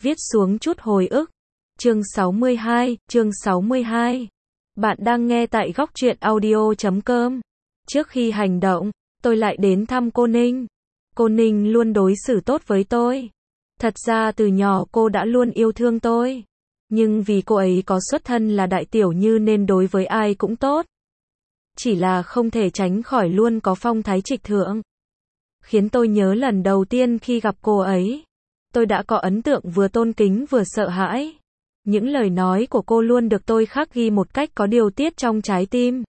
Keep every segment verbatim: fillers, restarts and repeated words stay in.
Viết xuống chút hồi ức. Chương sáu mươi hai, chương sáu mươi hai. Bạn đang nghe tại góc truyện audio chấm com. Trước khi hành động, tôi lại đến thăm cô Ninh. Cô Ninh luôn đối xử tốt với tôi. Thật ra từ nhỏ cô đã luôn yêu thương tôi. Nhưng vì cô ấy có xuất thân là đại tiểu như nên đối với ai cũng tốt. Chỉ là không thể tránh khỏi luôn có phong thái trịch thượng. Khiến tôi nhớ lần đầu tiên khi gặp cô ấy. Tôi đã có ấn tượng vừa tôn kính vừa sợ hãi. Những lời nói của cô luôn được tôi khắc ghi một cách có điều tiết trong trái tim.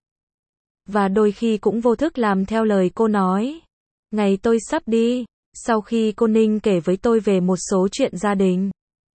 Và đôi khi cũng vô thức làm theo lời cô nói. Ngày tôi sắp đi, sau khi cô Ninh kể với tôi về một số chuyện gia đình.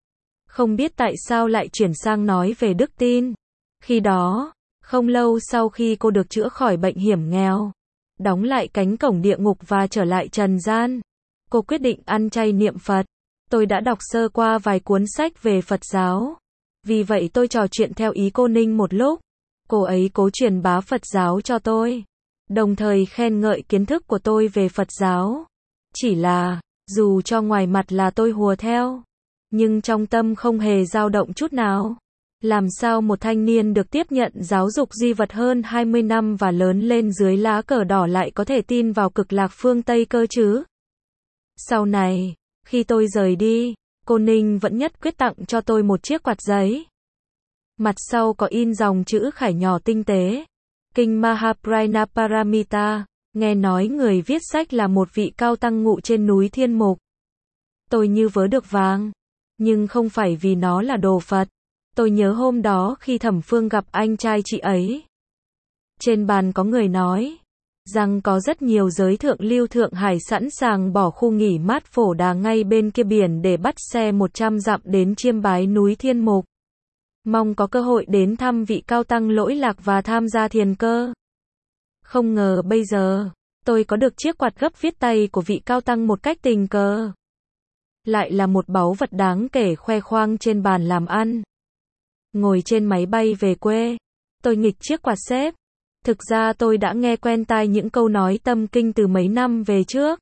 Không biết tại sao lại chuyển sang nói về đức tin. Khi đó, không lâu sau khi cô được chữa khỏi bệnh hiểm nghèo, đóng lại cánh cổng địa ngục và trở lại trần gian, cô quyết định ăn chay niệm Phật. Tôi đã đọc sơ qua vài cuốn sách về Phật giáo. Vì vậy tôi trò chuyện theo ý cô Ninh một lúc. Cô ấy cố truyền bá Phật giáo cho tôi, đồng thời khen ngợi kiến thức của tôi về Phật giáo. Chỉ là, dù cho ngoài mặt là tôi hùa theo, nhưng trong tâm không hề dao động chút nào. Làm sao một thanh niên được tiếp nhận giáo dục duy vật hơn hai mươi năm và lớn lên dưới lá cờ đỏ lại có thể tin vào cực lạc phương Tây cơ chứ? Sau này, khi tôi rời đi, cô Ninh vẫn nhất quyết tặng cho tôi một chiếc quạt giấy. Mặt sau có in dòng chữ khải nhỏ tinh tế. Kinh Mahaprajna Paramita. Nghe nói người viết sách là một vị cao tăng ngụ trên núi Thiên Mục. Tôi như vớ được vàng. Nhưng không phải vì nó là đồ Phật. Tôi nhớ hôm đó khi Thẩm Phương gặp anh trai chị ấy. Trên bàn có người nói rằng có rất nhiều giới thượng lưu Thượng Hải sẵn sàng bỏ khu nghỉ mát Phổ Đà ngay bên kia biển để bắt xe một trăm dặm đến chiêm bái núi Thiên Mục. Mong có cơ hội đến thăm vị cao tăng lỗi lạc và tham gia thiền cơ. Không ngờ bây giờ, tôi có được chiếc quạt gấp viết tay của vị cao tăng một cách tình cờ. Lại là một báu vật đáng kể khoe khoang trên bàn làm ăn. Ngồi trên máy bay về quê, tôi nghịch chiếc quạt xếp. Thực ra tôi đã nghe quen tai những câu nói tâm kinh từ mấy năm về trước.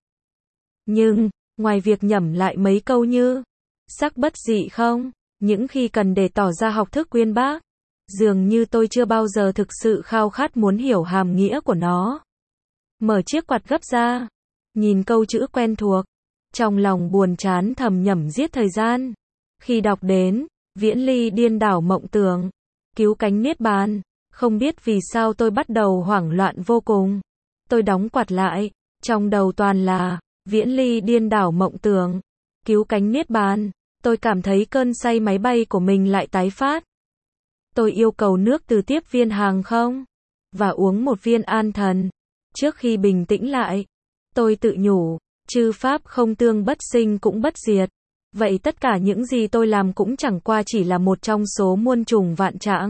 Nhưng, ngoài việc nhẩm lại mấy câu như sắc bất dị không, những khi cần để tỏ ra học thức uyên bác, dường như tôi chưa bao giờ thực sự khao khát muốn hiểu hàm nghĩa của nó. Mở chiếc quạt gấp ra, nhìn câu chữ quen thuộc, trong lòng buồn chán thầm nhẩm giết thời gian. Khi đọc đến viễn ly điên đảo mộng tưởng, cứu cánh niết bàn, không biết vì sao tôi bắt đầu hoảng loạn vô cùng. Tôi đóng quạt lại, trong đầu toàn là viễn ly điên đảo mộng tưởng, cứu cánh niết bàn. Tôi cảm thấy cơn say máy bay của mình lại tái phát. Tôi yêu cầu nước từ tiếp viên hàng không và uống một viên an thần. Trước khi bình tĩnh lại, tôi tự nhủ, chư pháp không tương bất sinh cũng bất diệt. Vậy tất cả những gì tôi làm cũng chẳng qua chỉ là một trong số muôn trùng vạn trạng.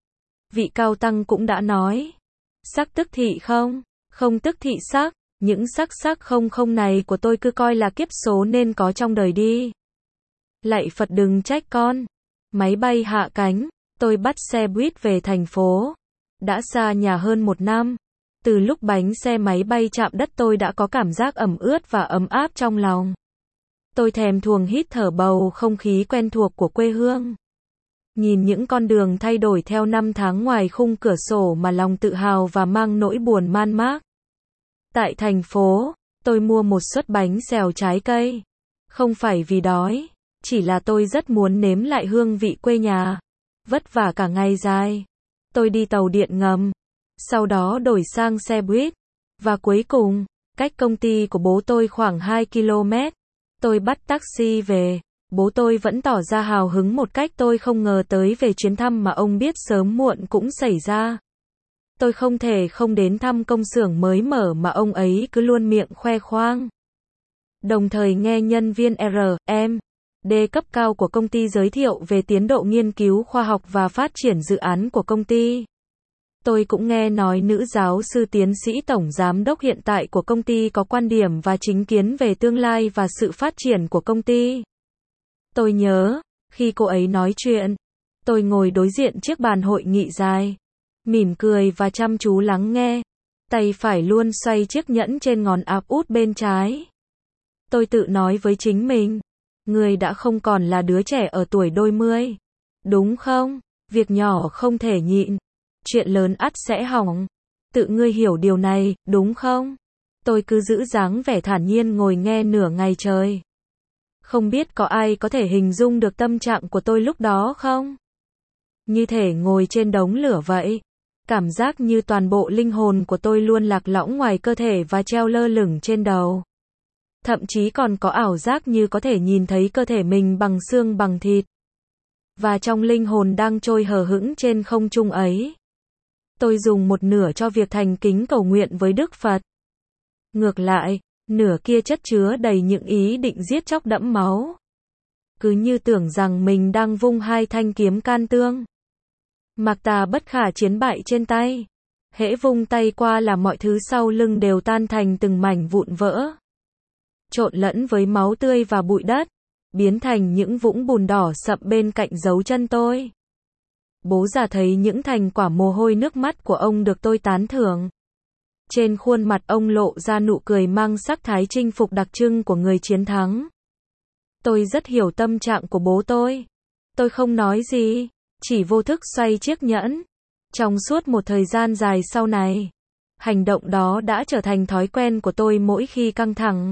Vị cao tăng cũng đã nói, sắc tức thị không, không tức thị sắc, những sắc sắc không không này của tôi cứ coi là kiếp số nên có trong đời đi. Lạy Phật đừng trách con. Máy bay hạ cánh, tôi bắt xe buýt về thành phố. Đã xa nhà hơn một năm. Từ lúc bánh xe máy bay chạm đất tôi đã có cảm giác ẩm ướt và ấm áp trong lòng. Tôi thèm thuồng hít thở bầu không khí quen thuộc của quê hương. Nhìn những con đường thay đổi theo năm tháng ngoài khung cửa sổ mà lòng tự hào và mang nỗi buồn man mác. Tại thành phố, tôi mua một suất bánh xèo trái cây. Không phải vì đói, chỉ là tôi rất muốn nếm lại hương vị quê nhà. Vất vả cả ngày dài. Tôi đi tàu điện ngầm. Sau đó đổi sang xe buýt. Và cuối cùng, cách công ty của bố tôi khoảng hai ki lô mét. Tôi bắt taxi về. Bố tôi vẫn tỏ ra hào hứng một cách tôi không ngờ tới về chuyến thăm mà ông biết sớm muộn cũng xảy ra. Tôi không thể không đến thăm công xưởng mới mở mà ông ấy cứ luôn miệng khoe khoang. Đồng thời nghe nhân viên R, M, D cấp cao của công ty giới thiệu về tiến độ nghiên cứu khoa học và phát triển dự án của công ty. Tôi cũng nghe nói nữ giáo sư tiến sĩ tổng giám đốc hiện tại của công ty có quan điểm và chính kiến về tương lai và sự phát triển của công ty. Tôi nhớ, khi cô ấy nói chuyện, tôi ngồi đối diện chiếc bàn hội nghị dài, mỉm cười và chăm chú lắng nghe. Tay phải luôn xoay chiếc nhẫn trên ngón áp út bên trái. Tôi tự nói với chính mình, Ngươi đã không còn là đứa trẻ ở tuổi đôi mươi. Đúng không? Việc nhỏ không thể nhịn. Chuyện lớn ắt sẽ hỏng. Tự ngươi hiểu điều này, đúng không? Tôi cứ giữ dáng vẻ thản nhiên ngồi nghe nửa ngày trời. Không biết có ai có thể hình dung được tâm trạng của tôi lúc đó không? Như thể ngồi trên đống lửa vậy. Cảm giác như toàn bộ linh hồn của tôi luôn lạc lõng ngoài cơ thể và treo lơ lửng trên đầu. Thậm chí còn có ảo giác như có thể nhìn thấy cơ thể mình bằng xương bằng thịt. Và trong linh hồn đang trôi hờ hững trên không trung ấy. Tôi dùng một nửa cho việc thành kính cầu nguyện với Đức Phật. Ngược lại, nửa kia chất chứa đầy những ý định giết chóc đẫm máu. Cứ như tưởng rằng mình đang vung hai thanh kiếm can tương. Mặc tà bất khả chiến bại trên tay. Hễ vung tay qua là mọi thứ sau lưng đều tan thành từng mảnh vụn vỡ. Trộn lẫn với máu tươi và bụi đất. Biến thành những vũng bùn đỏ sậm bên cạnh dấu chân tôi. Bố già thấy những thành quả mồ hôi nước mắt của ông được tôi tán thưởng. Trên khuôn mặt ông lộ ra nụ cười mang sắc thái chinh phục đặc trưng của người chiến thắng. Tôi rất hiểu tâm trạng của bố tôi. Tôi không nói gì, chỉ vô thức xoay chiếc nhẫn. Trong suốt một thời gian dài sau này, hành động đó đã trở thành thói quen của tôi mỗi khi căng thẳng.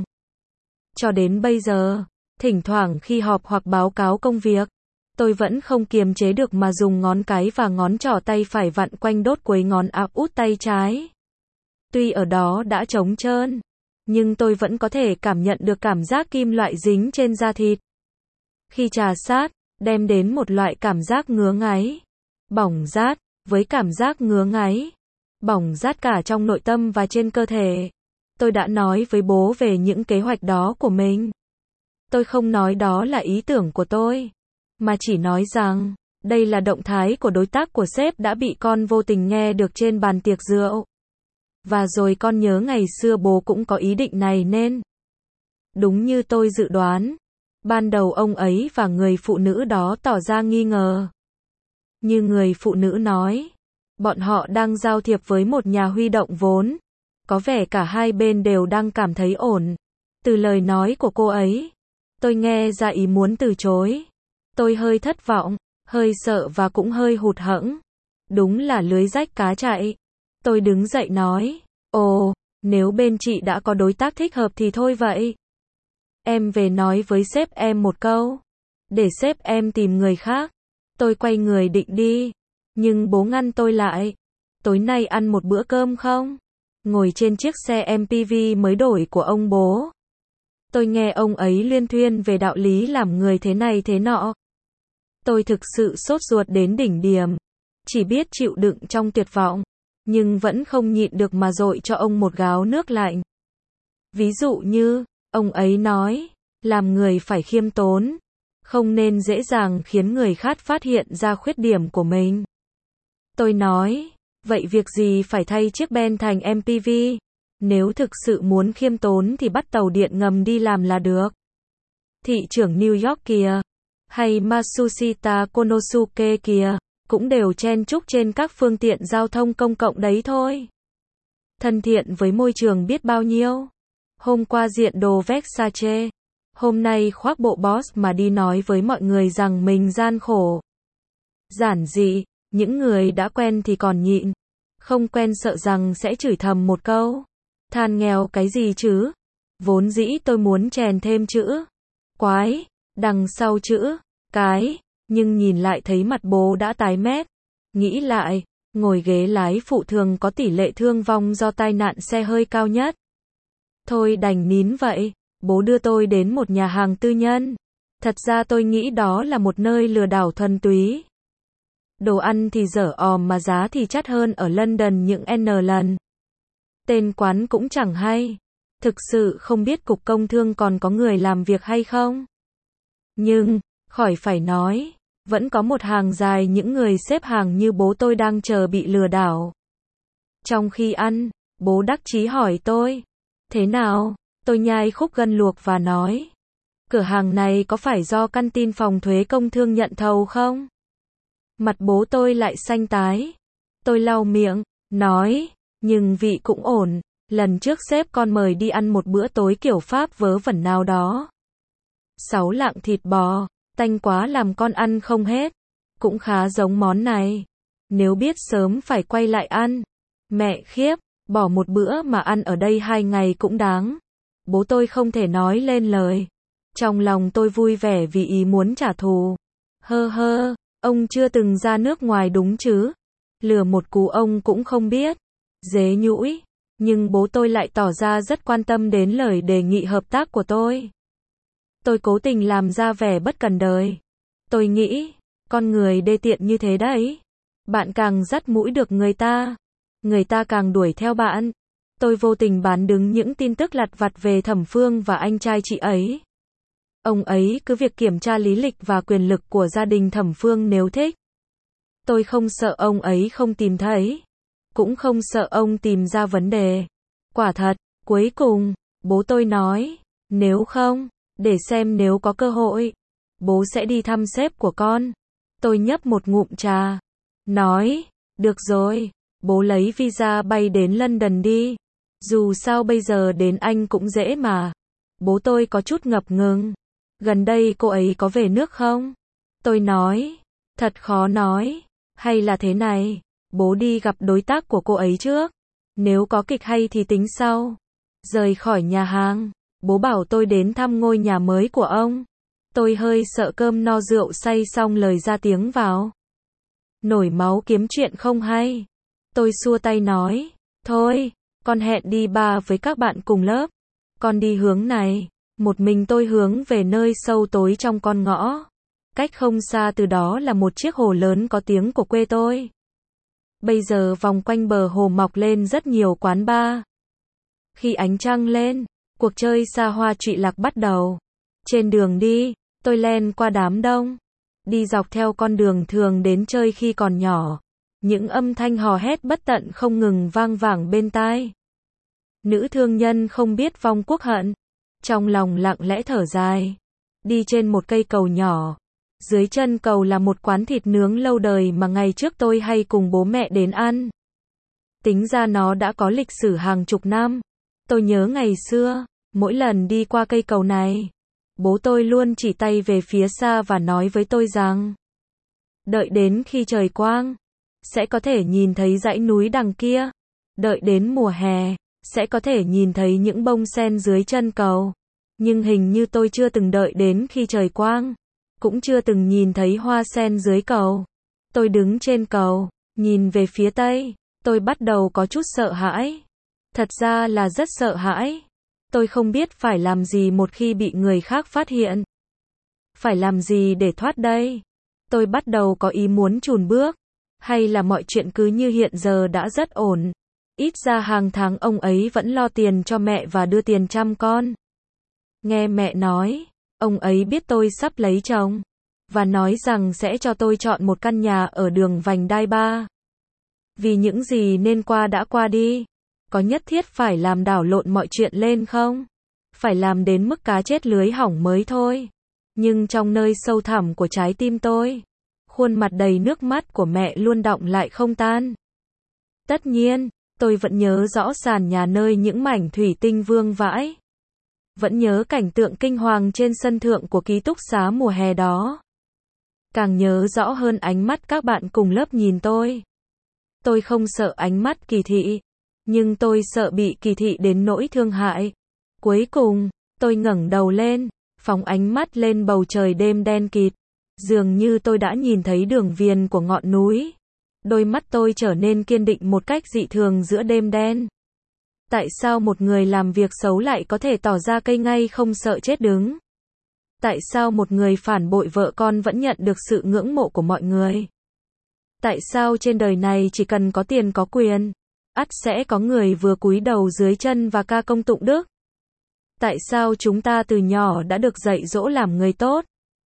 Cho đến bây giờ, thỉnh thoảng khi họp hoặc báo cáo công việc, tôi vẫn không kiềm chế được mà dùng ngón cái và ngón trỏ tay phải vặn quanh đốt cuối ngón áp út tay trái. Tuy ở đó đã trống trơn, nhưng tôi vẫn có thể cảm nhận được cảm giác kim loại dính trên da thịt. Khi trà sát, đem đến một loại cảm giác ngứa ngáy, bỏng rát, với cảm giác ngứa ngáy, bỏng rát cả trong nội tâm và trên cơ thể. Tôi đã nói với bố về những kế hoạch đó của mình. Tôi không nói đó là ý tưởng của tôi, mà chỉ nói rằng, đây là động thái của đối tác của sếp đã bị con vô tình nghe được trên bàn tiệc rượu. Và rồi con nhớ ngày xưa bố cũng có ý định này nên. Đúng như tôi dự đoán. Ban đầu ông ấy và người phụ nữ đó tỏ ra nghi ngờ. Như người phụ nữ nói. Bọn họ đang giao thiệp với một nhà huy động vốn. Có vẻ cả hai bên đều đang cảm thấy ổn. Từ lời nói của cô ấy, tôi nghe ra ý muốn từ chối. Tôi hơi thất vọng, hơi sợ và cũng hơi hụt hẫng. Đúng là lưới rách cá chạy. Tôi đứng dậy nói, ồ, nếu bên chị đã có đối tác thích hợp thì thôi vậy. Em về nói với sếp em một câu, để sếp em tìm người khác. Tôi quay người định đi, nhưng bố ngăn tôi lại. Tối nay ăn một bữa cơm không? Ngồi trên chiếc xe em pê vê mới đổi của ông bố. Tôi nghe ông ấy liên thuyên về đạo lý làm người thế này thế nọ. Tôi thực sự sốt ruột đến đỉnh điểm. Chỉ biết chịu đựng trong tuyệt vọng. Nhưng vẫn không nhịn được mà dội cho ông một gáo nước lạnh. Ví dụ như, ông ấy nói, làm người phải khiêm tốn. Không nên dễ dàng khiến người khác phát hiện ra khuyết điểm của mình. Tôi nói, vậy việc gì phải thay chiếc Ben thành em pê vê? Nếu thực sự muốn khiêm tốn thì bắt tàu điện ngầm đi làm là được. Thị trưởng New York kìa, hay Matsushita Konosuke kìa, cũng đều chen chúc trên các phương tiện giao thông công cộng đấy thôi. Thân thiện với môi trường biết bao nhiêu. Hôm qua diện đồ Versace, hôm nay khoác bộ Boss mà đi nói với mọi người rằng mình gian khổ. Giản dị, những người đã quen thì còn nhịn, không quen sợ rằng sẽ chửi thầm một câu. Than nghèo cái gì chứ? Vốn dĩ tôi muốn chèn thêm chữ quái đằng sau chữ cái, nhưng nhìn lại thấy mặt bố đã tái mét. Nghĩ lại, ngồi ghế lái phụ thường có tỷ lệ thương vong do tai nạn xe hơi cao nhất. Thôi đành nín vậy. Bố đưa tôi đến một nhà hàng tư nhân. Thật ra tôi nghĩ đó là một nơi lừa đảo thuần túy. Đồ ăn thì dở òm mà giá thì chát hơn ở London những N lần. Tên quán cũng chẳng hay. Thực sự không biết cục công thương còn có người làm việc hay không. Nhưng, khỏi phải nói, vẫn có một hàng dài những người xếp hàng như bố tôi đang chờ bị lừa đảo. Trong khi ăn, bố đắc chí hỏi tôi, thế nào? Tôi nhai khúc gân luộc và nói, cửa hàng này có phải do căn tin phòng thuế công thương nhận thầu không? Mặt bố tôi lại xanh tái. Tôi lau miệng, nói, nhưng vị cũng ổn, lần trước sếp con mời đi ăn một bữa tối kiểu Pháp vớ vẩn nào đó. Sáu lạng thịt bò, tanh quá làm con ăn không hết. Cũng khá giống món này. Nếu biết sớm phải quay lại ăn. Mẹ khiếp, bỏ một bữa mà ăn ở đây hai ngày cũng đáng. Bố tôi không thể nói lên lời. Trong lòng tôi vui vẻ vì ý muốn trả thù. Hơ hơ, ông chưa từng ra nước ngoài đúng chứ? Lừa một cú ông cũng không biết. Dế nhũi. Nhưng bố tôi lại tỏ ra rất quan tâm đến lời đề nghị hợp tác của tôi. Tôi cố tình làm ra vẻ bất cần đời. Tôi nghĩ, con người đê tiện như thế đấy. Bạn càng dắt mũi được người ta, người ta càng đuổi theo bạn. Tôi vô tình bán đứng những tin tức lặt vặt về Thẩm Phương và anh trai chị ấy. Ông ấy cứ việc kiểm tra lý lịch và quyền lực của gia đình Thẩm Phương nếu thích. Tôi không sợ ông ấy không tìm thấy. Cũng không sợ ông tìm ra vấn đề. Quả thật, cuối cùng, bố tôi nói, nếu không, để xem nếu có cơ hội, bố sẽ đi thăm sếp của con. Tôi nhấp một ngụm trà. Nói, được rồi, bố lấy visa bay đến London đi. Dù sao bây giờ đến Anh cũng dễ mà. Bố tôi có chút ngập ngừng. Gần đây cô ấy có về nước không? Tôi nói, thật khó nói. Hay là thế này, bố đi gặp đối tác của cô ấy trước. Nếu có kịch hay thì tính sau. Rời khỏi nhà hàng, bố bảo tôi đến thăm ngôi nhà mới của ông. Tôi hơi sợ cơm no rượu say xong lời ra tiếng vào. Nổi máu kiếm chuyện không hay. Tôi xua tay nói, thôi, con hẹn đi bar với các bạn cùng lớp. Con đi hướng này. Một mình tôi hướng về nơi sâu tối trong con ngõ. Cách không xa từ đó là một chiếc hồ lớn có tiếng của quê tôi. Bây giờ vòng quanh bờ hồ mọc lên rất nhiều quán bar. Khi ánh trăng lên, cuộc chơi xa hoa trụy lạc bắt đầu. Trên đường đi, tôi len qua đám đông. Đi dọc theo con đường thường đến chơi khi còn nhỏ. Những âm thanh hò hét bất tận không ngừng vang vẳng bên tai. Nữ thương nhân không biết vong quốc hận. Trong lòng lặng lẽ thở dài. Đi trên một cây cầu nhỏ. Dưới chân cầu là một quán thịt nướng lâu đời mà ngày trước tôi hay cùng bố mẹ đến ăn. Tính ra nó đã có lịch sử hàng chục năm. Tôi nhớ ngày xưa, mỗi lần đi qua cây cầu này, bố tôi luôn chỉ tay về phía xa và nói với tôi rằng, đợi đến khi trời quang, sẽ có thể nhìn thấy dãy núi đằng kia. Đợi đến mùa hè, sẽ có thể nhìn thấy những bông sen dưới chân cầu. Nhưng hình như tôi chưa từng đợi đến khi trời quang. Cũng chưa từng nhìn thấy hoa sen dưới cầu. Tôi đứng trên cầu, nhìn về phía tây. Tôi bắt đầu có chút sợ hãi. Thật ra là rất sợ hãi. Tôi không biết phải làm gì một khi bị người khác phát hiện. Phải làm gì để thoát đây? Tôi bắt đầu có ý muốn chùn bước. Hay là mọi chuyện cứ như hiện giờ đã rất ổn. Ít ra hàng tháng ông ấy vẫn lo tiền cho mẹ và đưa tiền chăm con. Nghe mẹ nói, ông ấy biết tôi sắp lấy chồng. Và nói rằng sẽ cho tôi chọn một căn nhà ở đường vành đai ba. Vì những gì nên qua đã qua đi. Có nhất thiết phải làm đảo lộn mọi chuyện lên không? Phải làm đến mức cá chết lưới hỏng mới thôi. Nhưng trong nơi sâu thẳm của trái tim tôi, khuôn mặt đầy nước mắt của mẹ luôn đọng lại không tan. Tất nhiên, tôi vẫn nhớ rõ sàn nhà nơi những mảnh thủy tinh vương vãi. Vẫn nhớ cảnh tượng kinh hoàng trên sân thượng của ký túc xá mùa hè đó. Càng nhớ rõ hơn ánh mắt các bạn cùng lớp nhìn tôi. Tôi không sợ ánh mắt kỳ thị, nhưng tôi sợ bị kỳ thị đến nỗi thương hại. Cuối cùng, tôi ngẩng đầu lên, phóng ánh mắt lên bầu trời đêm đen kịt. Dường như tôi đã nhìn thấy đường viền của ngọn núi. Đôi mắt tôi trở nên kiên định một cách dị thường giữa đêm đen. Tại sao một người làm việc xấu lại có thể tỏ ra cây ngay không sợ chết đứng? Tại sao một người phản bội vợ con vẫn nhận được sự ngưỡng mộ của mọi người? Tại sao trên đời này chỉ cần có tiền có quyền, ắt sẽ có người vừa cúi đầu dưới chân và ca công tụng đức? Tại sao chúng ta từ nhỏ đã được dạy dỗ làm người tốt?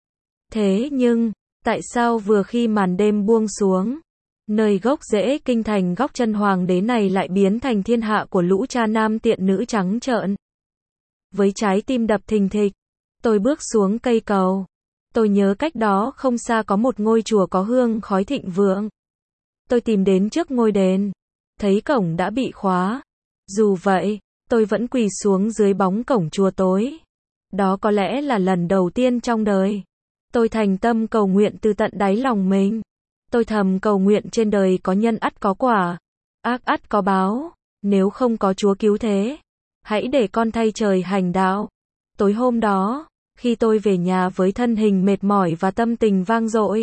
Thế nhưng, tại sao vừa khi màn đêm buông xuống, nơi gốc rễ kinh thành góc chân hoàng đế này lại biến thành thiên hạ của lũ cha nam tiện nữ trắng trợn? Với trái tim đập thình thịch, tôi bước xuống cây cầu. Tôi nhớ cách đó không xa có một ngôi chùa có hương khói thịnh vượng. Tôi tìm đến trước ngôi đền, thấy cổng đã bị khóa. Dù vậy, tôi vẫn quỳ xuống dưới bóng cổng chùa tối. Đó có lẽ là lần đầu tiên trong đời. Tôi thành tâm cầu nguyện từ tận đáy lòng mình. Tôi thầm cầu nguyện trên đời có nhân ắt có quả, ác ắt có báo. Nếu không có Chúa cứu thế, hãy để con thay trời hành đạo. Tối hôm đó, khi tôi về nhà với thân hình mệt mỏi và tâm tình vang dội,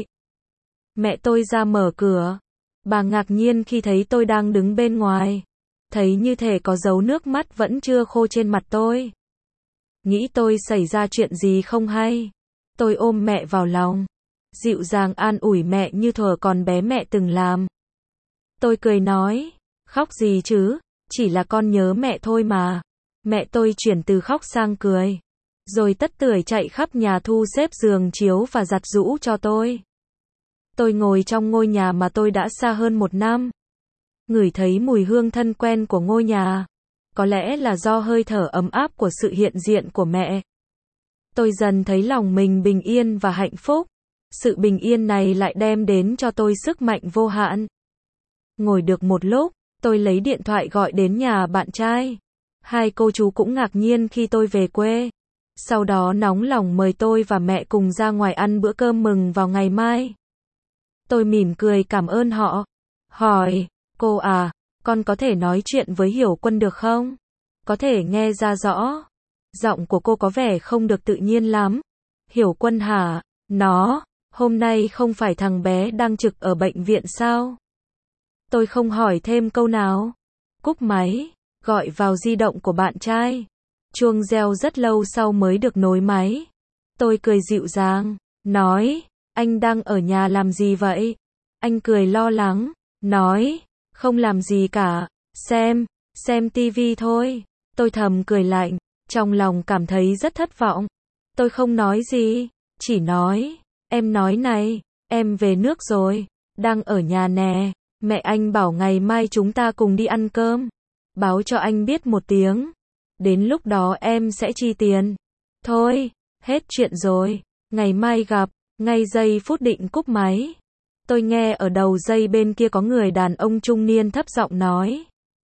mẹ tôi ra mở cửa. Bà ngạc nhiên khi thấy tôi đang đứng bên ngoài. Thấy như thể có dấu nước mắt vẫn chưa khô trên mặt tôi. Nghĩ tôi xảy ra chuyện gì không hay. Tôi ôm mẹ vào lòng, dịu dàng an ủi mẹ như thuở còn bé mẹ từng làm. Tôi cười nói, khóc gì chứ, chỉ là con nhớ mẹ thôi mà. Mẹ tôi chuyển từ khóc sang cười, rồi tất tưởi chạy khắp nhà thu xếp giường chiếu và giặt giũ cho tôi. Tôi ngồi trong ngôi nhà mà tôi đã xa hơn một năm. Ngửi thấy mùi hương thân quen của ngôi nhà. Có lẽ là do hơi thở ấm áp của sự hiện diện của mẹ. Tôi dần thấy lòng mình bình yên và hạnh phúc. Sự bình yên này lại đem đến cho tôi sức mạnh vô hạn. Ngồi được một lúc, tôi lấy điện thoại gọi đến nhà bạn trai. Hai cô chú cũng ngạc nhiên khi tôi về quê. Sau đó nóng lòng mời tôi và mẹ cùng ra ngoài ăn bữa cơm mừng vào ngày mai. Tôi mỉm cười cảm ơn họ. Hỏi, cô à, con có thể nói chuyện với Hiểu Quân được không? Có thể nghe ra rõ. Giọng của cô có vẻ không được tự nhiên lắm. Hiểu Quân hả? Nó, hôm nay không phải thằng bé đang trực ở bệnh viện sao? Tôi không hỏi thêm câu nào. Cúp máy, gọi vào di động của bạn trai. Chuông reo rất lâu sau mới được nối máy. Tôi cười dịu dàng, nói, anh đang ở nhà làm gì vậy? Anh cười lo lắng, nói, không làm gì cả, xem, xem tivi thôi. Tôi thầm cười lạnh, trong lòng cảm thấy rất thất vọng. Tôi không nói gì, chỉ nói, em nói này, em về nước rồi, đang ở nhà nè, mẹ anh bảo ngày mai chúng ta cùng đi ăn cơm. Báo cho anh biết một tiếng. Đến lúc đó em sẽ chi tiền. Thôi, hết chuyện rồi, ngày mai gặp. Ngay giây phút định cúp máy, tôi nghe ở đầu dây bên kia có người đàn ông trung niên thấp giọng nói.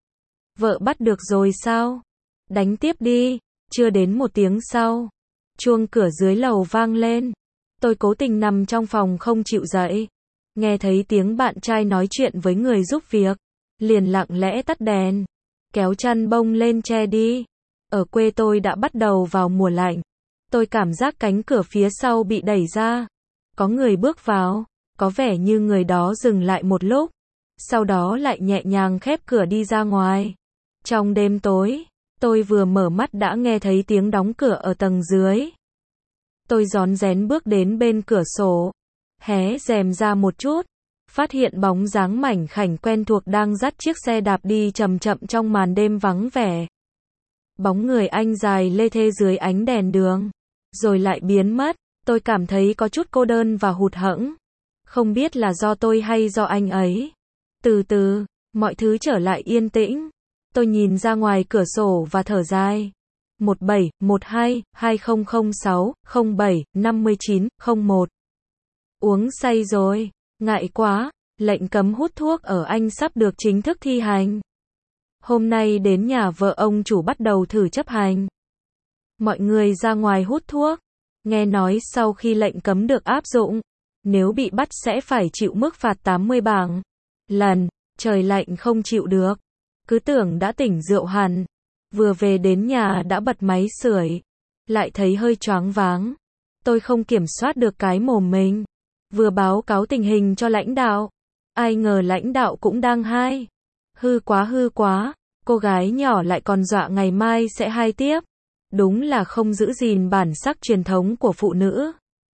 Vợ bắt được rồi sao? Đánh tiếp đi. Chưa đến một tiếng sau, chuông cửa dưới lầu vang lên. Tôi cố tình nằm trong phòng không chịu dậy. Nghe thấy tiếng bạn trai nói chuyện với người giúp việc, liền lặng lẽ tắt đèn, kéo chăn bông lên che đi. Ở quê tôi đã bắt đầu vào mùa lạnh. Tôi cảm giác cánh cửa phía sau bị đẩy ra. Có người bước vào, có vẻ như người đó dừng lại một lúc, sau đó lại nhẹ nhàng khép cửa đi ra ngoài. Trong đêm tối, tôi vừa mở mắt đã nghe thấy tiếng đóng cửa ở tầng dưới. Tôi rón rén bước đến bên cửa sổ, hé rèm ra một chút, phát hiện bóng dáng mảnh khảnh quen thuộc đang dắt chiếc xe đạp đi chậm chậm trong màn đêm vắng vẻ. Bóng người anh dài lê thê dưới ánh đèn đường, rồi lại biến mất. Tôi cảm thấy có chút cô đơn và hụt hẫng. Không biết là do tôi hay do anh ấy. Từ từ, mọi thứ trở lại yên tĩnh. Tôi nhìn ra ngoài cửa sổ và thở dài. một bảy một hai hai không không sáu không bảy năm chín không một. Uống say rồi, ngại quá, lệnh cấm hút thuốc ở Anh sắp được chính thức thi hành. Hôm nay đến nhà vợ ông chủ bắt đầu thử chấp hành. Mọi người ra ngoài hút thuốc. Nghe nói sau khi lệnh cấm được áp dụng, nếu bị bắt sẽ phải chịu mức phạt tám mươi bảng. Lần, trời lạnh không chịu được. Cứ tưởng đã tỉnh rượu hẳn. Vừa về đến nhà đã bật máy sưởi. Lại thấy hơi choáng váng. Tôi không kiểm soát được cái mồm mình. Vừa báo cáo tình hình cho lãnh đạo. Ai ngờ lãnh đạo cũng đang hai. Hư quá hư quá. Cô gái nhỏ lại còn dọa ngày mai sẽ hai tiếp. Đúng là không giữ gìn bản sắc truyền thống của phụ nữ.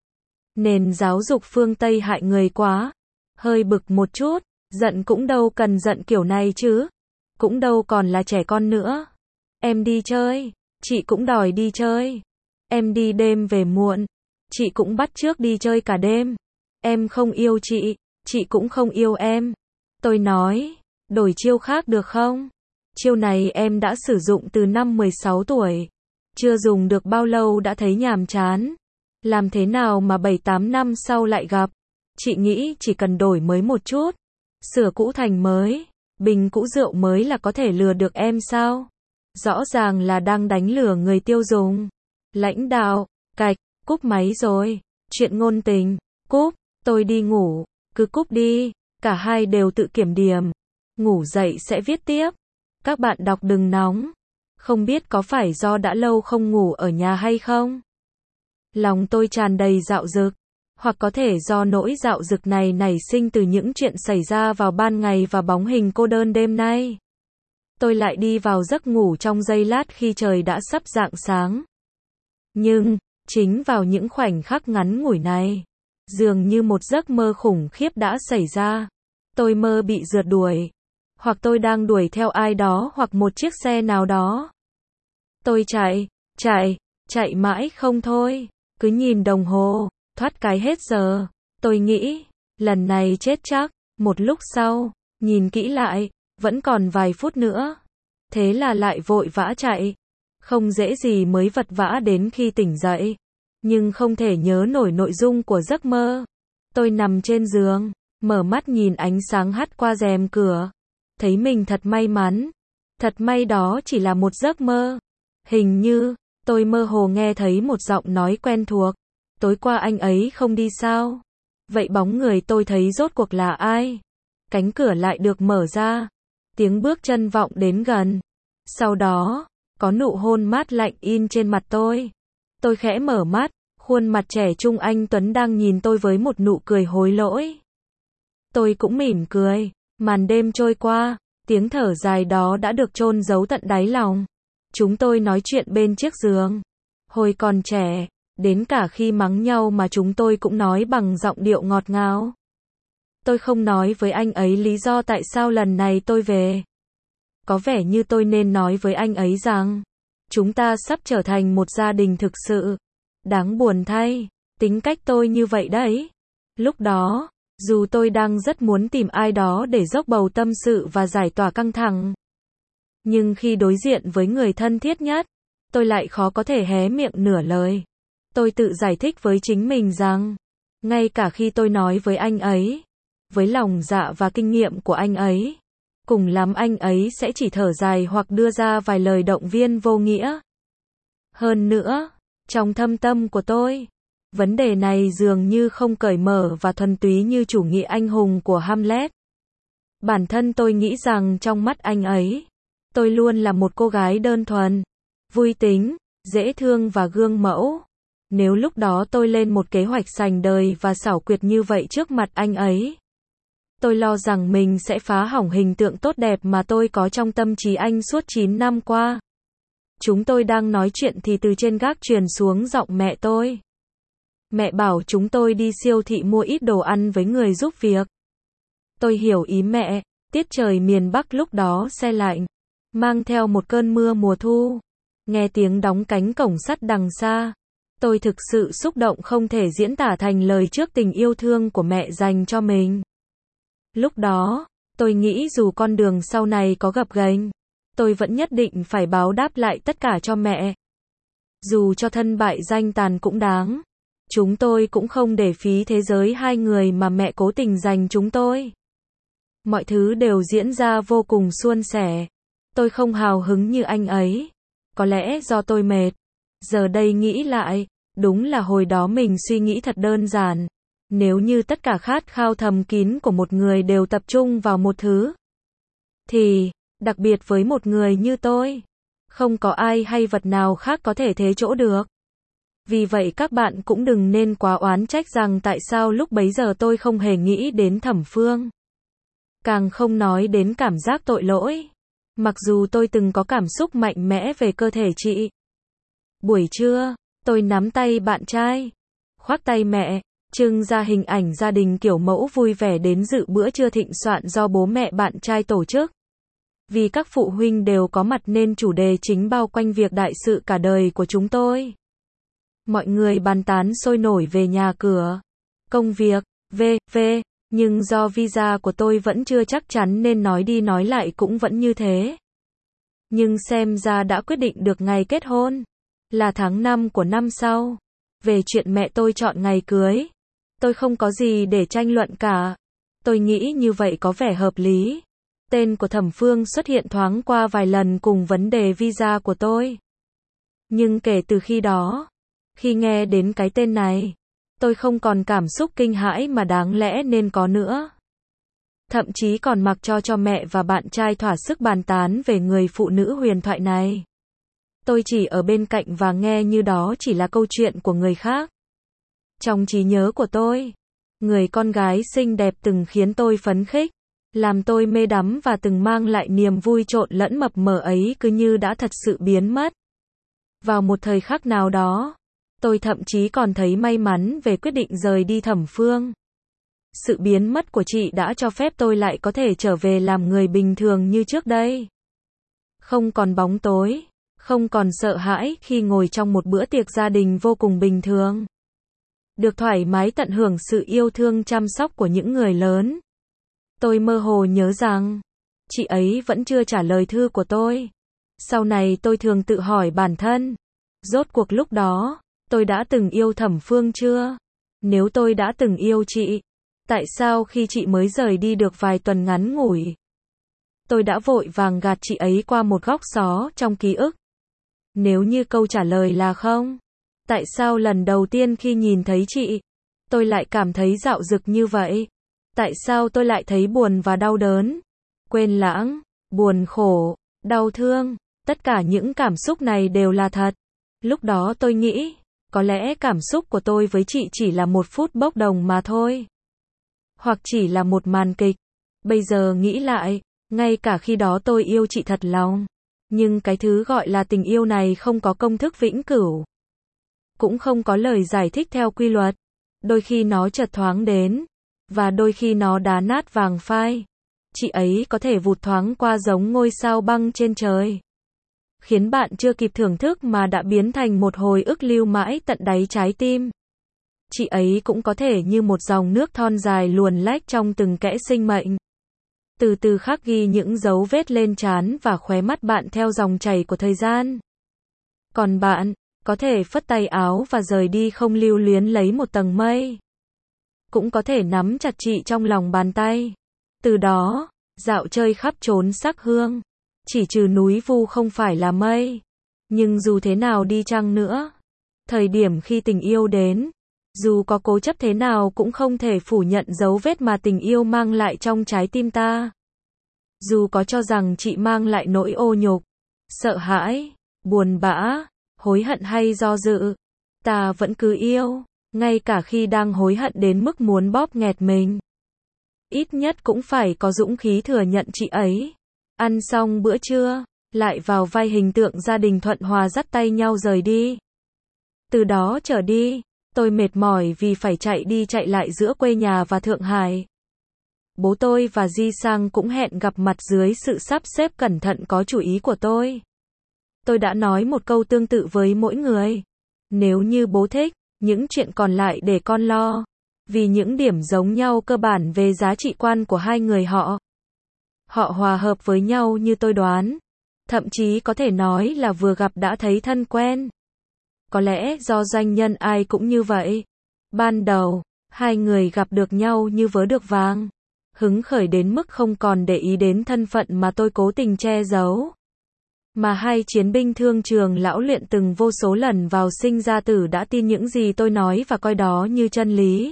Nền giáo dục phương Tây hại người quá. Hơi bực một chút, giận cũng đâu cần giận kiểu này chứ. Cũng đâu còn là trẻ con nữa. Em đi chơi, chị cũng đòi đi chơi. Em đi đêm về muộn, chị cũng bắt chước đi chơi cả đêm. Em không yêu chị, chị cũng không yêu em. Tôi nói, đổi chiêu khác được không? Chiêu này em đã sử dụng từ năm mười sáu tuổi. Chưa dùng được bao lâu đã thấy nhàm chán. Làm thế nào mà bảy tám năm sau lại gặp? Chị nghĩ chỉ cần đổi mới một chút. Sửa cũ thành mới. Bình cũ rượu mới là có thể lừa được em sao? Rõ ràng là đang đánh lừa người tiêu dùng. Lãnh đạo, cạch, cúp máy rồi. Chuyện ngôn tình, cúp, tôi đi ngủ, cứ cúp đi. Cả hai đều tự kiểm điểm. Ngủ dậy sẽ viết tiếp. Các bạn đọc đừng nóng. Không biết có phải do đã lâu không ngủ ở nhà hay không? Lòng tôi tràn đầy dạo dực. Hoặc có thể do nỗi dạo dực này nảy sinh từ những chuyện xảy ra vào ban ngày và bóng hình cô đơn đêm nay. Tôi lại đi vào giấc ngủ trong giây lát khi trời đã sắp rạng sáng. Nhưng, chính vào những khoảnh khắc ngắn ngủi này, dường như một giấc mơ khủng khiếp đã xảy ra. Tôi mơ bị rượt đuổi. Hoặc tôi đang đuổi theo ai đó hoặc một chiếc xe nào đó. Tôi chạy, chạy, chạy mãi không thôi. Cứ nhìn đồng hồ, thoát cái hết giờ. Tôi nghĩ, lần này chết chắc. Một lúc sau, nhìn kỹ lại, vẫn còn vài phút nữa. Thế là lại vội vã chạy. Không dễ gì mới vật vã đến khi tỉnh dậy. Nhưng không thể nhớ nổi nội dung của giấc mơ. Tôi nằm trên giường, mở mắt nhìn ánh sáng hắt qua rèm cửa. Thấy mình thật may mắn. Thật may đó chỉ là một giấc mơ. Hình như, tôi mơ hồ nghe thấy một giọng nói quen thuộc. Tối qua anh ấy không đi sao? Vậy bóng người tôi thấy rốt cuộc là ai? Cánh cửa lại được mở ra. Tiếng bước chân vọng đến gần. Sau đó, có nụ hôn mát lạnh in trên mặt tôi. Tôi khẽ mở mắt, khuôn mặt trẻ trung anh Tuấn đang nhìn tôi với một nụ cười hối lỗi. Tôi cũng mỉm cười. Màn đêm trôi qua, tiếng thở dài đó đã được chôn giấu tận đáy lòng. Chúng tôi nói chuyện bên chiếc giường. Hồi còn trẻ, đến cả khi mắng nhau mà chúng tôi cũng nói bằng giọng điệu ngọt ngào. Tôi không nói với anh ấy lý do tại sao lần này tôi về. Có vẻ như tôi nên nói với anh ấy rằng, chúng ta sắp trở thành một gia đình thực sự. Đáng buồn thay, tính cách tôi như vậy đấy. Lúc đó, dù tôi đang rất muốn tìm ai đó để dốc bầu tâm sự và giải tỏa căng thẳng. Nhưng khi đối diện với người thân thiết nhất, tôi lại khó có thể hé miệng nửa lời. Tôi tự giải thích với chính mình rằng, ngay cả khi tôi nói với anh ấy, với lòng dạ và kinh nghiệm của anh ấy, cùng lắm anh ấy sẽ chỉ thở dài hoặc đưa ra vài lời động viên vô nghĩa. Hơn nữa, trong thâm tâm của tôi, vấn đề này dường như không cởi mở và thuần túy như chủ nghĩa anh hùng của Hamlet. Bản thân tôi nghĩ rằng trong mắt anh ấy, tôi luôn là một cô gái đơn thuần, vui tính, dễ thương và gương mẫu. Nếu lúc đó tôi lên một kế hoạch sành đời và xảo quyệt như vậy trước mặt anh ấy, tôi lo rằng mình sẽ phá hỏng hình tượng tốt đẹp mà tôi có trong tâm trí anh suốt chín năm qua. Chúng tôi đang nói chuyện thì từ trên gác truyền xuống giọng mẹ tôi. Mẹ bảo chúng tôi đi siêu thị mua ít đồ ăn với người giúp việc. Tôi hiểu ý mẹ, tiết trời miền Bắc lúc đó se lạnh, mang theo một cơn mưa mùa thu. Nghe tiếng đóng cánh cổng sắt đằng xa, tôi thực sự xúc động không thể diễn tả thành lời trước tình yêu thương của mẹ dành cho mình. Lúc đó, tôi nghĩ dù con đường sau này có gập ghềnh, tôi vẫn nhất định phải báo đáp lại tất cả cho mẹ. Dù cho thân bại danh tàn cũng đáng. Chúng tôi cũng không để phí thế giới hai người mà mẹ cố tình dành chúng tôi. Mọi thứ đều diễn ra vô cùng suôn sẻ. Tôi không hào hứng như anh ấy. Có lẽ do tôi mệt. Giờ đây nghĩ lại, đúng là hồi đó mình suy nghĩ thật đơn giản. Nếu như tất cả khát khao thầm kín của một người đều tập trung vào một thứ, thì, đặc biệt với một người như tôi, không có ai hay vật nào khác có thể thế chỗ được. Vì vậy các bạn cũng đừng nên quá oán trách rằng tại sao lúc bấy giờ tôi không hề nghĩ đến Thẩm Phương. Càng không nói đến cảm giác tội lỗi. Mặc dù tôi từng có cảm xúc mạnh mẽ về cơ thể chị. Buổi trưa, tôi nắm tay bạn trai, khoác tay mẹ, trưng ra hình ảnh gia đình kiểu mẫu vui vẻ đến dự bữa trưa thịnh soạn do bố mẹ bạn trai tổ chức. Vì các phụ huynh đều có mặt nên chủ đề chính bao quanh việc đại sự cả đời của chúng tôi. Mọi người bàn tán sôi nổi về nhà cửa, công việc, vân vân, nhưng do visa của tôi vẫn chưa chắc chắn nên nói đi nói lại cũng vẫn như thế. Nhưng xem ra đã quyết định được ngày kết hôn, là tháng năm của năm sau. Về chuyện mẹ tôi chọn ngày cưới, tôi không có gì để tranh luận cả. Tôi nghĩ như vậy có vẻ hợp lý. Tên của Thẩm Phương xuất hiện thoáng qua vài lần cùng vấn đề visa của tôi. Nhưng kể từ khi đó, khi nghe đến cái tên này, tôi không còn cảm xúc kinh hãi mà đáng lẽ nên có nữa. Thậm chí còn mặc cho cho mẹ và bạn trai thỏa sức bàn tán về người phụ nữ huyền thoại này. Tôi chỉ ở bên cạnh và nghe như đó chỉ là câu chuyện của người khác. Trong trí nhớ của tôi, người con gái xinh đẹp từng khiến tôi phấn khích, làm tôi mê đắm và từng mang lại niềm vui trộn lẫn mập mờ ấy cứ như đã thật sự biến mất. Vào một thời khắc nào đó, tôi thậm chí còn thấy may mắn về quyết định rời đi Thẩm Phương. Sự biến mất của chị đã cho phép tôi lại có thể trở về làm người bình thường như trước đây. Không còn bóng tối, không còn sợ hãi khi ngồi trong một bữa tiệc gia đình vô cùng bình thường. Được thoải mái tận hưởng sự yêu thương chăm sóc của những người lớn. Tôi mơ hồ nhớ rằng, chị ấy vẫn chưa trả lời thư của tôi. Sau này tôi thường tự hỏi bản thân, rốt cuộc lúc đó, tôi đã từng yêu Thẩm Phương chưa? Nếu tôi đã từng yêu chị, tại sao khi chị mới rời đi được vài tuần ngắn ngủi, tôi đã vội vàng gạt chị ấy qua một góc xó trong ký ức? Nếu như câu trả lời là không, tại sao lần đầu tiên khi nhìn thấy chị, tôi lại cảm thấy dạo dực như vậy? Tại sao tôi lại thấy buồn và đau đớn, quên lãng, buồn khổ, đau thương, tất cả những cảm xúc này đều là thật. Lúc đó tôi nghĩ, có lẽ cảm xúc của tôi với chị chỉ là một phút bốc đồng mà thôi. Hoặc chỉ là một màn kịch. Bây giờ nghĩ lại, ngay cả khi đó tôi yêu chị thật lòng. Nhưng cái thứ gọi là tình yêu này không có công thức vĩnh cửu. Cũng không có lời giải thích theo quy luật. Đôi khi nó chợt thoáng đến. Và đôi khi nó đá nát vàng phai. Chị ấy có thể vụt thoáng qua giống ngôi sao băng trên trời. Khiến bạn chưa kịp thưởng thức mà đã biến thành một hồi ức lưu mãi tận đáy trái tim. Chị ấy cũng có thể như một dòng nước thon dài luồn lách trong từng kẽ sinh mệnh. Từ từ khắc ghi những dấu vết lên trán và khóe mắt bạn theo dòng chảy của thời gian. Còn bạn, có thể phất tay áo và rời đi không lưu luyến lấy một tầng mây. Cũng có thể nắm chặt chị trong lòng bàn tay. Từ đó, dạo chơi khắp chốn sắc hương. Chỉ trừ núi vu không phải là mây. Nhưng dù thế nào đi chăng nữa, thời điểm khi tình yêu đến, dù có cố chấp thế nào cũng không thể phủ nhận dấu vết mà tình yêu mang lại trong trái tim ta. Dù có cho rằng chị mang lại nỗi ô nhục, sợ hãi, buồn bã, hối hận hay do dự, ta vẫn cứ yêu, ngay cả khi đang hối hận đến mức muốn bóp nghẹt mình. Ít nhất cũng phải có dũng khí thừa nhận chị ấy. Ăn xong bữa trưa, lại vào vai hình tượng gia đình thuận hòa dắt tay nhau rời đi. Từ đó trở đi, tôi mệt mỏi vì phải chạy đi chạy lại giữa quê nhà và Thượng Hải. Bố tôi và Di Sang cũng hẹn gặp mặt dưới sự sắp xếp cẩn thận có chủ ý của tôi. Tôi đã nói một câu tương tự với mỗi người. Nếu như bố thích, những chuyện còn lại để con lo. Vì những điểm giống nhau cơ bản về giá trị quan của hai người họ. Họ hòa hợp với nhau như tôi đoán. Thậm chí có thể nói là vừa gặp đã thấy thân quen. Có lẽ do doanh nhân ai cũng như vậy. Ban đầu, hai người gặp được nhau như vớ được vàng. Hứng khởi đến mức không còn để ý đến thân phận mà tôi cố tình che giấu. Mà hai chiến binh thương trường lão luyện từng vô số lần vào sinh ra tử đã tin những gì tôi nói và coi đó như chân lý.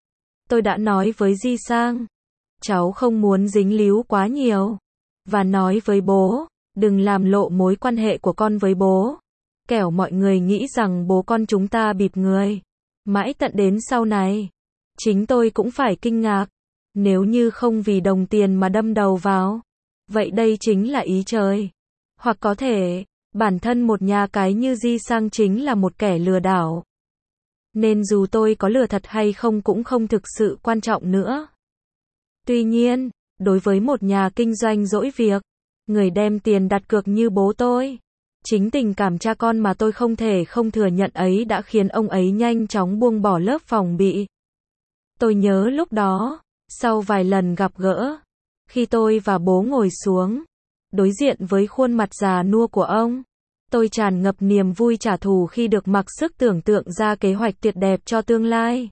Tôi đã nói với Di Sang, cháu không muốn dính líu quá nhiều. Và nói với bố, đừng làm lộ mối quan hệ của con với bố. Kẻo mọi người nghĩ rằng bố con chúng ta bịp người. Mãi tận đến sau này, chính tôi cũng phải kinh ngạc. Nếu như không vì đồng tiền mà đâm đầu vào, vậy đây chính là ý trời. Hoặc có thể, bản thân một nhà cái như Di Sang chính là một kẻ lừa đảo. Nên dù tôi có lừa thật hay không cũng không thực sự quan trọng nữa. Tuy nhiên, đối với một nhà kinh doanh dỗi việc, người đem tiền đặt cược như bố tôi, chính tình cảm cha con mà tôi không thể không thừa nhận ấy đã khiến ông ấy nhanh chóng buông bỏ lớp phòng bị. Tôi nhớ lúc đó, sau vài lần gặp gỡ, khi tôi và bố ngồi xuống, đối diện với khuôn mặt già nua của ông, tôi tràn ngập niềm vui trả thù khi được mặc sức tưởng tượng ra kế hoạch tuyệt đẹp cho tương lai.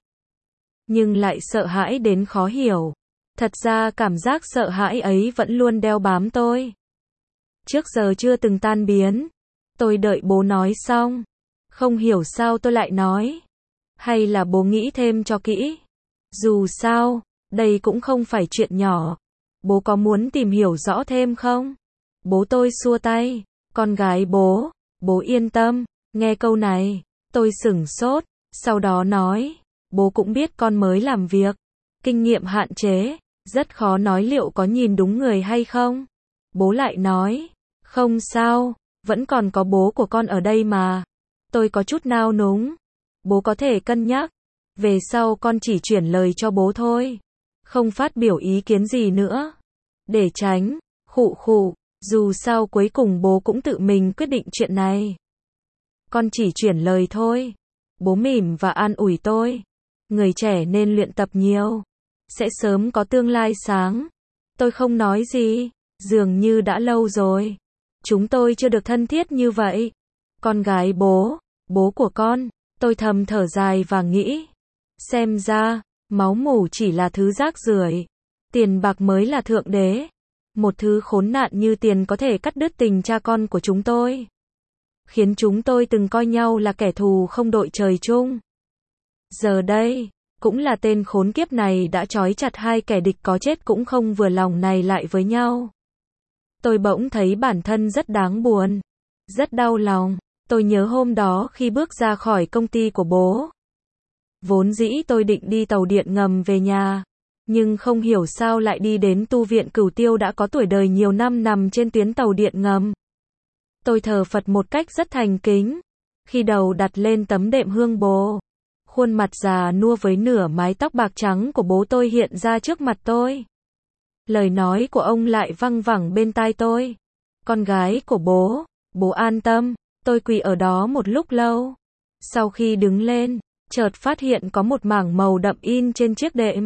Nhưng lại sợ hãi đến khó hiểu. Thật ra cảm giác sợ hãi ấy vẫn luôn đeo bám tôi. Trước giờ chưa từng tan biến. Tôi đợi bố nói xong. Không hiểu sao tôi lại nói. Hay là bố nghĩ thêm cho kỹ. Dù sao, đây cũng không phải chuyện nhỏ. Bố có muốn tìm hiểu rõ thêm không? Bố tôi xua tay. Con gái bố, bố yên tâm. Nghe câu này, tôi sửng sốt. Sau đó nói, bố cũng biết con mới làm việc. Kinh nghiệm hạn chế, rất khó nói liệu có nhìn đúng người hay không. Bố lại nói, không sao, vẫn còn có bố của con ở đây mà. Tôi có chút nao núng. Bố có thể cân nhắc. Về sau con chỉ chuyển lời cho bố thôi. Không phát biểu ý kiến gì nữa. Để tránh, khụ khụ, dù sao cuối cùng bố cũng tự mình quyết định chuyện này. Con chỉ chuyển lời thôi. Bố mỉm và an ủi tôi. Người trẻ nên luyện tập nhiều. Sẽ sớm có tương lai sáng. Tôi không nói gì. Dường như đã lâu rồi. Chúng tôi chưa được thân thiết như vậy. Con gái bố, bố của con. Tôi thầm thở dài và nghĩ. Xem ra, máu mủ chỉ là thứ rác rưởi. Tiền bạc mới là thượng đế. Một thứ khốn nạn như tiền có thể cắt đứt tình cha con của chúng tôi. Khiến chúng tôi từng coi nhau là kẻ thù không đội trời chung. Giờ đây, cũng là tên khốn kiếp này đã trói chặt hai kẻ địch có chết cũng không vừa lòng này lại với nhau. Tôi bỗng thấy bản thân rất đáng buồn. Rất đau lòng. Tôi nhớ hôm đó khi bước ra khỏi công ty của bố. Vốn dĩ tôi định đi tàu điện ngầm về nhà. Nhưng không hiểu sao lại đi đến tu viện Cửu Tiêu đã có tuổi đời nhiều năm nằm trên tuyến tàu điện ngầm. Tôi thờ Phật một cách rất thành kính. Khi đầu đặt lên tấm đệm hương bồ. Khuôn mặt già nua với nửa mái tóc bạc trắng của bố tôi hiện ra trước mặt tôi. Lời nói của ông lại văng vẳng bên tai tôi. Con gái của bố, bố an tâm. Tôi quỳ ở đó một lúc lâu. Sau khi đứng lên, chợt phát hiện có một mảng màu đậm in trên chiếc đệm.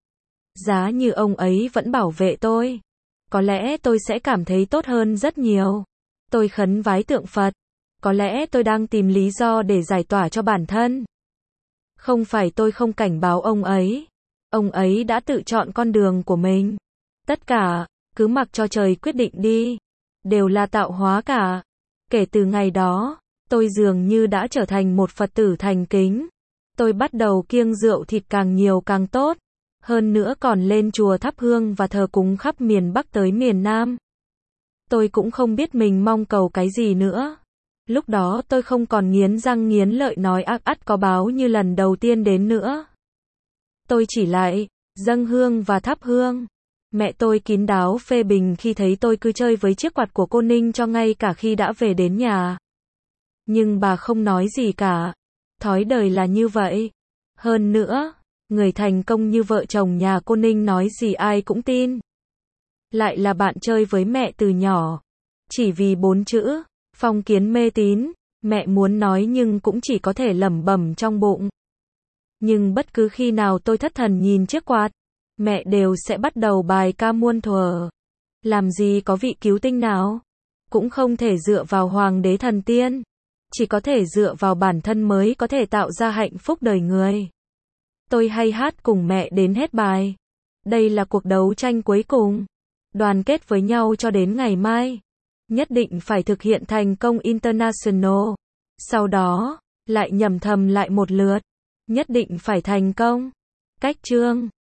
Giá như ông ấy vẫn bảo vệ tôi. Có lẽ tôi sẽ cảm thấy tốt hơn rất nhiều. Tôi khấn vái tượng Phật. Có lẽ tôi đang tìm lý do để giải tỏa cho bản thân. Không phải tôi không cảnh báo ông ấy. Ông ấy đã tự chọn con đường của mình. Tất cả, cứ mặc cho trời quyết định đi. Đều là tạo hóa cả. Kể từ ngày đó, tôi dường như đã trở thành một Phật tử thành kính. Tôi bắt đầu kiêng rượu thịt càng nhiều càng tốt. Hơn nữa còn lên chùa thắp hương và thờ cúng khắp miền Bắc tới miền Nam. Tôi cũng không biết mình mong cầu cái gì nữa. Lúc đó tôi không còn nghiến răng nghiến lợi nói ác ắt có báo như lần đầu tiên đến nữa. Tôi chỉ lại dâng hương và thắp hương. Mẹ tôi kín đáo phê bình khi thấy tôi cứ chơi với chiếc quạt của cô Ninh cho ngay cả khi đã về đến nhà. Nhưng bà không nói gì cả. Thói đời là như vậy. Hơn nữa, người thành công như vợ chồng nhà cô Ninh nói gì ai cũng tin. Lại là bạn chơi với mẹ từ nhỏ. Chỉ vì bốn chữ, phong kiến mê tín, mẹ muốn nói nhưng cũng chỉ có thể lẩm bẩm trong bụng. Nhưng bất cứ khi nào tôi thất thần nhìn chiếc quạt, mẹ đều sẽ bắt đầu bài ca muôn thuở. Làm gì có vị cứu tinh nào? Cũng không thể dựa vào hoàng đế thần tiên. Chỉ có thể dựa vào bản thân mới có thể tạo ra hạnh phúc đời người. Tôi hay hát cùng mẹ đến hết bài. Đây là cuộc đấu tranh cuối cùng. Đoàn kết với nhau cho đến ngày mai. Nhất định phải thực hiện thành công International. Sau đó, lại nhẩm thầm lại một lượt. Nhất định phải thành công. Cách chương